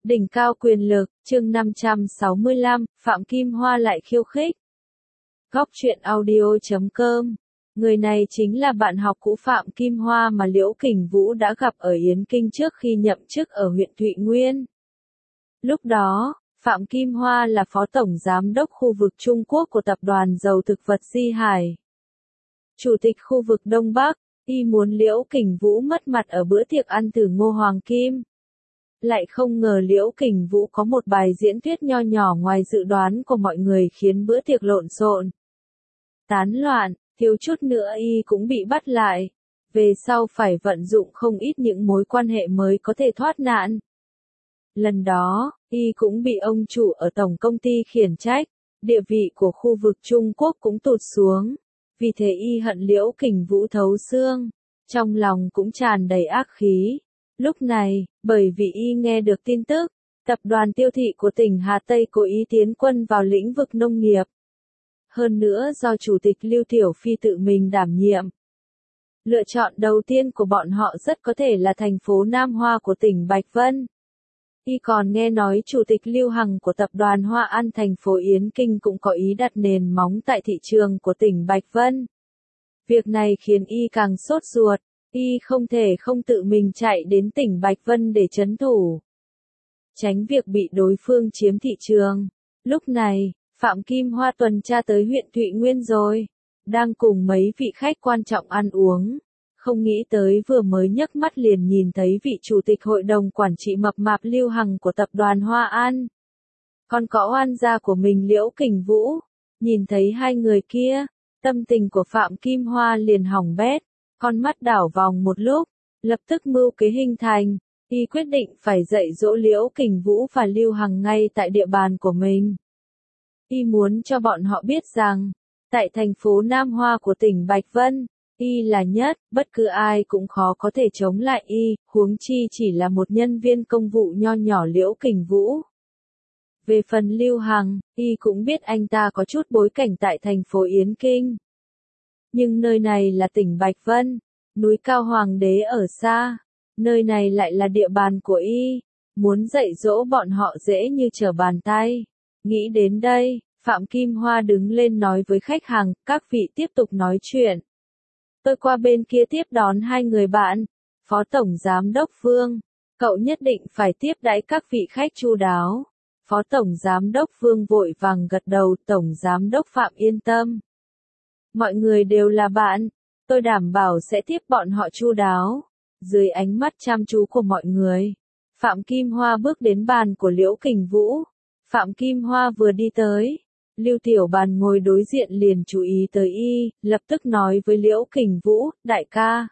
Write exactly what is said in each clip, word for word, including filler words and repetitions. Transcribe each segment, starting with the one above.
Đỉnh cao quyền lực, chương năm trăm sáu mươi lăm, Phạm Kim Hoa lại khiêu khích. Góc truyện audio chấm com. Người này chính là bạn học cũ Phạm Kim Hoa mà Liễu Kình Vũ đã gặp ở Yến Kinh trước khi nhậm chức ở huyện Thụy Nguyên. Lúc đó, Phạm Kim Hoa là phó tổng giám đốc khu vực Trung Quốc của tập đoàn dầu thực vật Di Hải. Chủ tịch khu vực Đông Bắc, y muốn Liễu Kình Vũ mất mặt ở bữa tiệc ăn từ Ngô Hoàng Kim. Lại không ngờ Liễu Kình Vũ có một bài diễn thuyết nho nhỏ ngoài dự đoán của mọi người khiến bữa tiệc lộn xộn, tán loạn, thiếu chút nữa y cũng bị bắt lại. Về sau phải vận dụng không ít những mối quan hệ mới có thể thoát nạn. Lần đó, y cũng bị ông chủ ở tổng công ty khiển trách, địa vị của khu vực Trung Quốc cũng tụt xuống. Vì thế y hận Liễu Kình Vũ thấu xương, trong lòng cũng tràn đầy ác khí. Lúc này, bởi vì y nghe được tin tức, tập đoàn Tiêu Thị của tỉnh Hà Tây cố ý tiến quân vào lĩnh vực nông nghiệp. Hơn nữa do Chủ tịch Lưu Tiểu Phi tự mình đảm nhiệm. Lựa chọn đầu tiên của bọn họ rất có thể là thành phố Nam Hoa của tỉnh Bạch Vân. Y còn nghe nói Chủ tịch Lưu Hằng của tập đoàn Hoa An thành phố Yến Kinh cũng có ý đặt nền móng tại thị trường của tỉnh Bạch Vân. Việc này khiến y càng sốt ruột. Y không thể không tự mình chạy đến tỉnh Bạch Vân để trấn thủ, tránh việc bị đối phương chiếm thị trường. Lúc này, Phạm Kim Hoa tuần tra tới huyện Thụy Nguyên rồi, đang cùng mấy vị khách quan trọng ăn uống. Không nghĩ tới vừa mới nhấc mắt liền nhìn thấy vị chủ tịch hội đồng quản trị mập mạp Lưu Hằng của tập đoàn Hoa An. Còn có oan gia của mình Liễu Kình Vũ. Nhìn thấy hai người kia, tâm tình của Phạm Kim Hoa liền hỏng bét. Con mắt đảo vòng một lúc, lập tức mưu kế hình thành, y quyết định phải dạy dỗ Liễu Kình Vũ và Lưu Hằng ngay tại địa bàn của mình. Y muốn cho bọn họ biết rằng, tại thành phố Nam Hoa của tỉnh Bạch Vân, y là nhất, bất cứ ai cũng khó có thể chống lại y, huống chi chỉ là một nhân viên công vụ nho nhỏ Liễu Kình Vũ. Về phần Lưu Hằng, y cũng biết anh ta có chút bối cảnh tại thành phố Yến Kinh. Nhưng nơi này là tỉnh Bạch Vân, núi cao hoàng đế ở xa, nơi này lại là địa bàn của y, muốn dạy dỗ bọn họ dễ như trở bàn tay. Nghĩ đến đây, Phạm Kim Hoa đứng lên nói với khách hàng, các vị tiếp tục nói chuyện. Tôi qua bên kia tiếp đón hai người bạn, Phó Tổng Giám đốc Vương, cậu nhất định phải tiếp đãi các vị khách chu đáo. Phó Tổng Giám đốc Vương vội vàng gật đầu, Tổng Giám đốc Phạm yên tâm. Mọi người đều là bạn, tôi đảm bảo sẽ tiếp bọn họ chu đáo. Dưới ánh mắt chăm chú của mọi người, Phạm Kim Hoa bước đến bàn của Liễu Kình Vũ. Phạm Kim Hoa vừa đi tới, Lưu Tiểu Bàn ngồi đối diện liền chú ý tới y, lập tức nói với Liễu Kình Vũ, đại ca.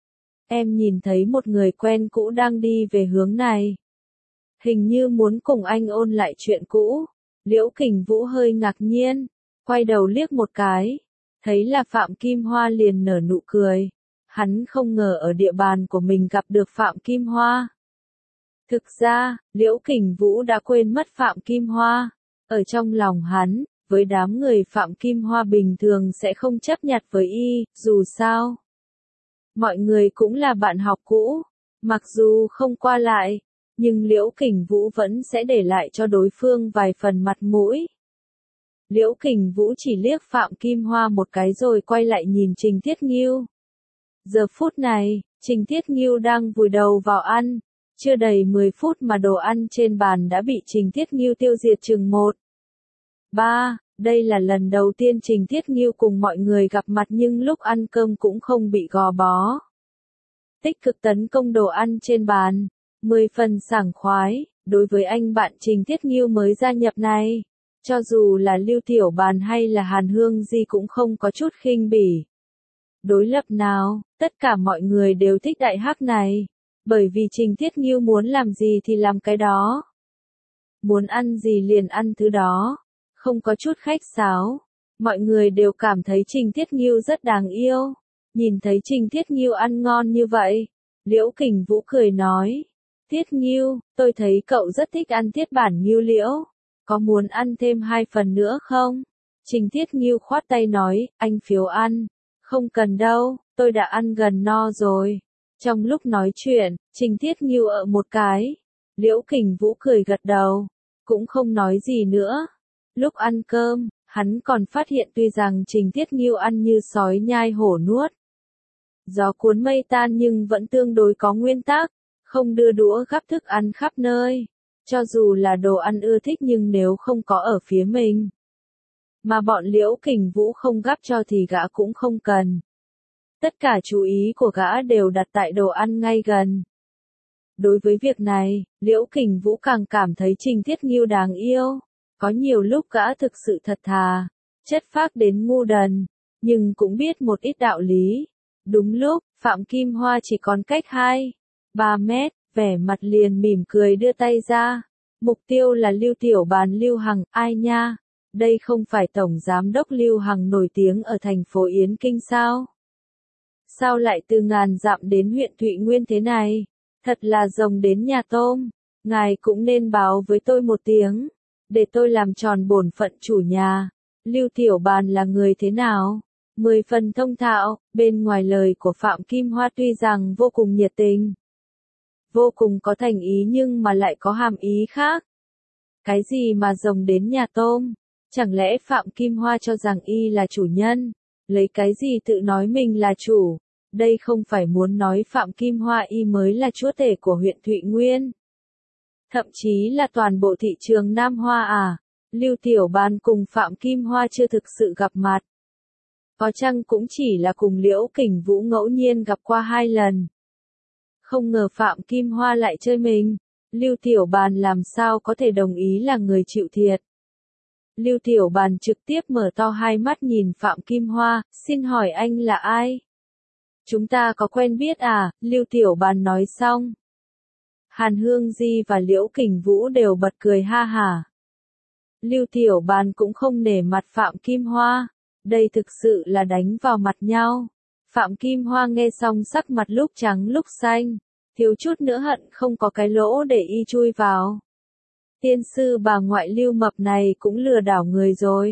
Em nhìn thấy một người quen cũ đang đi về hướng này. Hình như muốn cùng anh ôn lại chuyện cũ. Liễu Kình Vũ hơi ngạc nhiên, quay đầu liếc một cái. Thấy là Phạm Kim Hoa liền nở nụ cười. Hắn không ngờ ở địa bàn của mình gặp được Phạm Kim Hoa. Thực ra, Liễu Kình Vũ đã quên mất Phạm Kim Hoa. Ở trong lòng hắn, với đám người Phạm Kim Hoa bình thường sẽ không chấp nhặt với y, dù sao. Mọi người cũng là bạn học cũ. Mặc dù không qua lại, nhưng Liễu Kình Vũ vẫn sẽ để lại cho đối phương vài phần mặt mũi. Liễu Kình Vũ chỉ liếc Phạm Kim Hoa một cái rồi quay lại nhìn Trình Thiết Nghiêu. Giờ phút này, Trình Thiết Nghiêu đang vùi đầu vào ăn. Chưa đầy mười phút mà đồ ăn trên bàn đã bị Trình Thiết Nghiêu tiêu diệt chừng một. Ba, đây là lần đầu tiên Trình Thiết Nghiêu cùng mọi người gặp mặt nhưng lúc ăn cơm cũng không bị gò bó. Tích cực tấn công đồ ăn trên bàn. Mười phần sảng khoái, đối với anh bạn Trình Thiết Nghiêu mới gia nhập này. Cho dù là Lưu Tiểu Bàn hay là Hàn Hương Di cũng không có chút khinh bỉ. Đối lập nào, tất cả mọi người đều thích đại hắc này. Bởi vì Trình Thiết Nghiêu muốn làm gì thì làm cái đó. Muốn ăn gì liền ăn thứ đó. Không có chút khách sáo. Mọi người đều cảm thấy Trình Thiết Nghiêu rất đáng yêu. Nhìn thấy Trình Thiết Nghiêu ăn ngon như vậy. Liễu Kình Vũ cười nói. Thiết Nghiêu, tôi thấy cậu rất thích ăn thiết bản nghiêu liễu. Có muốn ăn thêm hai phần nữa không? Trình Thiết Nghiêu khoát tay nói, anh phiếu ăn. Không cần đâu, tôi đã ăn gần no rồi. Trong lúc nói chuyện, Trình Thiết Nghiêu ợ một cái. Liễu Kình Vũ cười gật đầu, cũng không nói gì nữa. Lúc ăn cơm, hắn còn phát hiện tuy rằng Trình Tiết Nghiêu ăn như sói nhai hổ nuốt. Gió cuốn mây tan nhưng vẫn tương đối có nguyên tắc, không đưa đũa gắp thức ăn khắp nơi. Cho dù là đồ ăn ưa thích nhưng nếu không có ở phía mình, mà bọn Liễu Kình Vũ không gắp cho thì gã cũng không cần. Tất cả chú ý của gã đều đặt tại đồ ăn ngay gần. Đối với việc này, Liễu Kình Vũ càng cảm thấy Trình Thiết Nghiêu đáng yêu. Có nhiều lúc gã thực sự thật thà, chất phác đến ngu đần, nhưng cũng biết một ít đạo lý. Đúng lúc, Phạm Kim Hoa chỉ còn cách hai, ba mét, vẻ mặt liền mỉm cười đưa tay ra. Mục tiêu là Lưu Tiểu Bàn Lưu Hằng, ai nha? Đây không phải Tổng Giám đốc Lưu Hằng nổi tiếng ở thành phố Yến Kinh sao? Sao lại từ ngàn dặm đến huyện Thụy Nguyên thế này? Thật là rồng đến nhà tôm. Ngài cũng nên báo với tôi một tiếng, để tôi làm tròn bổn phận chủ nhà. Lưu Tiểu Bàn là người thế nào? Mười phần thông thạo, bên ngoài lời của Phạm Kim Hoa tuy rằng vô cùng nhiệt tình, vô cùng có thành ý nhưng mà lại có hàm ý khác. Cái gì mà rồng đến nhà tôm? Chẳng lẽ Phạm Kim Hoa cho rằng y là chủ nhân? Lấy cái gì tự nói mình là chủ? Đây không phải muốn nói Phạm Kim Hoa y mới là chúa tể của huyện Thụy Nguyên. Thậm chí là toàn bộ thị trường Nam Hoa à? Lưu Tiểu Bàn cùng Phạm Kim Hoa chưa thực sự gặp mặt. Có chăng cũng chỉ là cùng Liễu Kình Vũ ngẫu nhiên gặp qua hai lần. Không ngờ Phạm Kim Hoa lại chơi mình. Lưu Tiểu Bàn làm sao có thể đồng ý là người chịu thiệt. Lưu Tiểu Bàn trực tiếp mở to hai mắt nhìn Phạm Kim Hoa, xin hỏi anh là ai? Chúng ta có quen biết à? Lưu Tiểu Bàn nói xong. Hàn Hương Di và Liễu Kình Vũ đều bật cười ha hả. Lưu Tiểu Bàn cũng không nể mặt Phạm Kim Hoa. Đây thực sự là đánh vào mặt nhau. Phạm Kim Hoa nghe xong sắc mặt lúc trắng lúc xanh, thiếu chút nữa hận không có cái lỗ để y chui vào. Tiên sư bà ngoại Lưu Mập này cũng lừa đảo người rồi.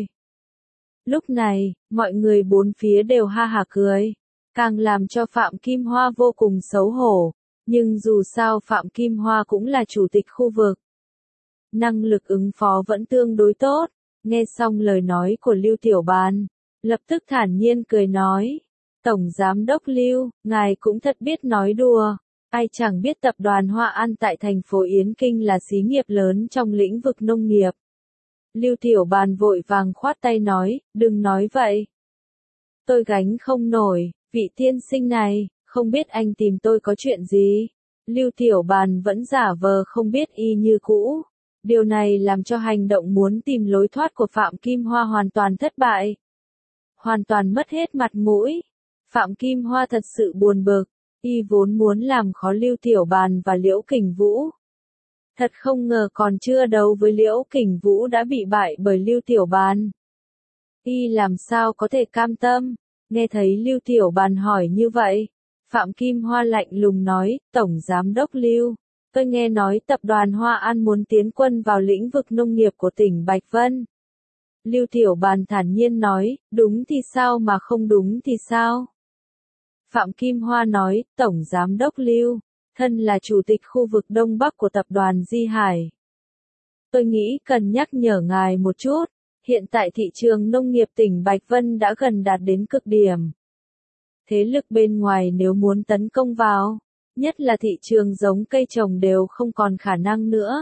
Lúc này, mọi người bốn phía đều ha hả cười, càng làm cho Phạm Kim Hoa vô cùng xấu hổ. Nhưng dù sao Phạm Kim Hoa cũng là chủ tịch khu vực, năng lực ứng phó vẫn tương đối tốt. Nghe xong lời nói của Lưu Tiểu Bàn, lập tức thản nhiên cười nói, Tổng Giám đốc Lưu, ngài cũng thật biết nói đùa. Ai chẳng biết tập đoàn Hoa An tại thành phố Yến Kinh là xí nghiệp lớn trong lĩnh vực nông nghiệp. Lưu Tiểu Bàn vội vàng khoát tay nói, đừng nói vậy. Tôi gánh không nổi, vị tiên sinh này, không biết anh tìm tôi có chuyện gì. Lưu Tiểu Bàn vẫn giả vờ không biết y như cũ. Điều này làm cho hành động muốn tìm lối thoát của Phạm Kim Hoa hoàn toàn thất bại. Hoàn toàn mất hết mặt mũi. Phạm Kim Hoa thật sự buồn bực. Y vốn muốn làm khó Lưu Tiểu Bàn và Liễu Kình Vũ. Thật không ngờ còn chưa đấu với Liễu Kình Vũ đã bị bại bởi Lưu Tiểu Bàn. Y làm sao có thể cam tâm? Nghe thấy Lưu Tiểu Bàn hỏi như vậy, Phạm Kim Hoa lạnh lùng nói, Tổng Giám đốc Lưu, tôi nghe nói tập đoàn Hoa An muốn tiến quân vào lĩnh vực nông nghiệp của tỉnh Bạch Vân. Lưu Tiểu Bàn thản nhiên nói, đúng thì sao mà không đúng thì sao? Phạm Kim Hoa nói, Tổng Giám đốc Lưu, thân là chủ tịch khu vực Đông Bắc của tập đoàn Di Hải. Tôi nghĩ cần nhắc nhở ngài một chút, hiện tại thị trường nông nghiệp tỉnh Bạch Vân đã gần đạt đến cực điểm. Thế lực bên ngoài nếu muốn tấn công vào, nhất là thị trường giống cây trồng đều không còn khả năng nữa.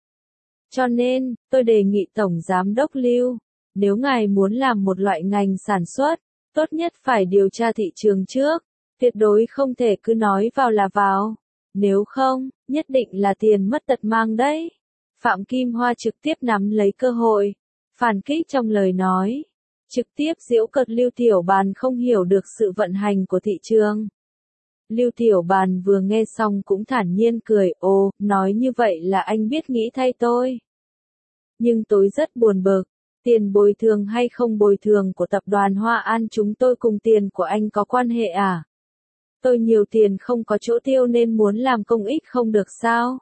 Cho nên, tôi đề nghị Tổng Giám đốc Lưu, nếu ngài muốn làm một loại ngành sản xuất, tốt nhất phải điều tra thị trường trước, tuyệt đối không thể cứ nói vào là vào. Nếu không, nhất định là tiền mất tật mang đấy. Phạm Kim Hoa trực tiếp nắm lấy cơ hội, phản kích trong lời nói, trực tiếp giễu cợt Lưu Tiểu Bàn không hiểu được sự vận hành của thị trường. Lưu Tiểu Bàn vừa nghe xong cũng thản nhiên cười, ồ, nói như vậy là anh biết nghĩ thay tôi. Nhưng tôi rất buồn bực, tiền bồi thường hay không bồi thường của tập đoàn Hoa An chúng tôi cùng tiền của anh có quan hệ à? Tôi nhiều tiền không có chỗ tiêu nên muốn làm công ích không được sao?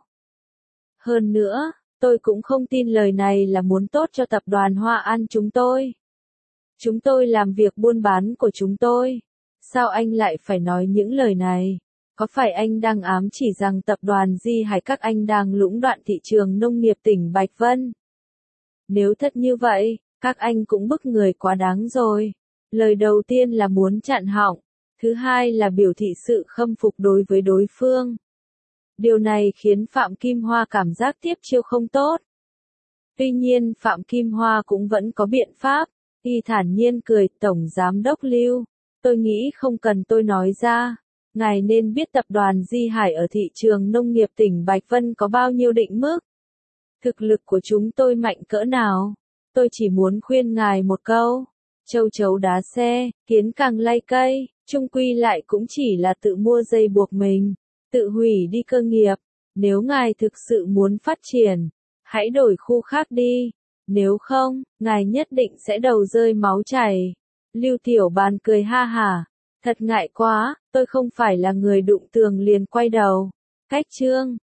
Hơn nữa, tôi cũng không tin lời này là muốn tốt cho tập đoàn Hoa An chúng tôi. Chúng tôi làm việc buôn bán của chúng tôi. Sao anh lại phải nói những lời này? Có phải anh đang ám chỉ rằng tập đoàn Di Hải các anh đang lũng đoạn thị trường nông nghiệp tỉnh Bạch Vân? Nếu thật như vậy, các anh cũng bức người quá đáng rồi. Lời đầu tiên là muốn chặn họng, thứ hai là biểu thị sự khâm phục đối với đối phương. Điều này khiến Phạm Kim Hoa cảm giác tiếp chiêu không tốt. Tuy nhiên Phạm Kim Hoa cũng vẫn có biện pháp, y thản nhiên cười, Tổng Giám đốc Lưu, tôi nghĩ không cần tôi nói ra. Ngài nên biết tập đoàn Di Hải ở thị trường nông nghiệp tỉnh Bạch Vân có bao nhiêu định mức. Thực lực của chúng tôi mạnh cỡ nào. Tôi chỉ muốn khuyên ngài một câu. Châu chấu đá xe, kiến càng lay cây, chung quy lại cũng chỉ là tự mua dây buộc mình, tự hủy đi cơ nghiệp. Nếu ngài thực sự muốn phát triển, hãy đổi khu khác đi. Nếu không, ngài nhất định sẽ đầu rơi máu chảy. Lưu Tiểu Bàn cười ha hả. Thật ngại quá, tôi không phải là người đụng tường liền quay đầu. Cách chương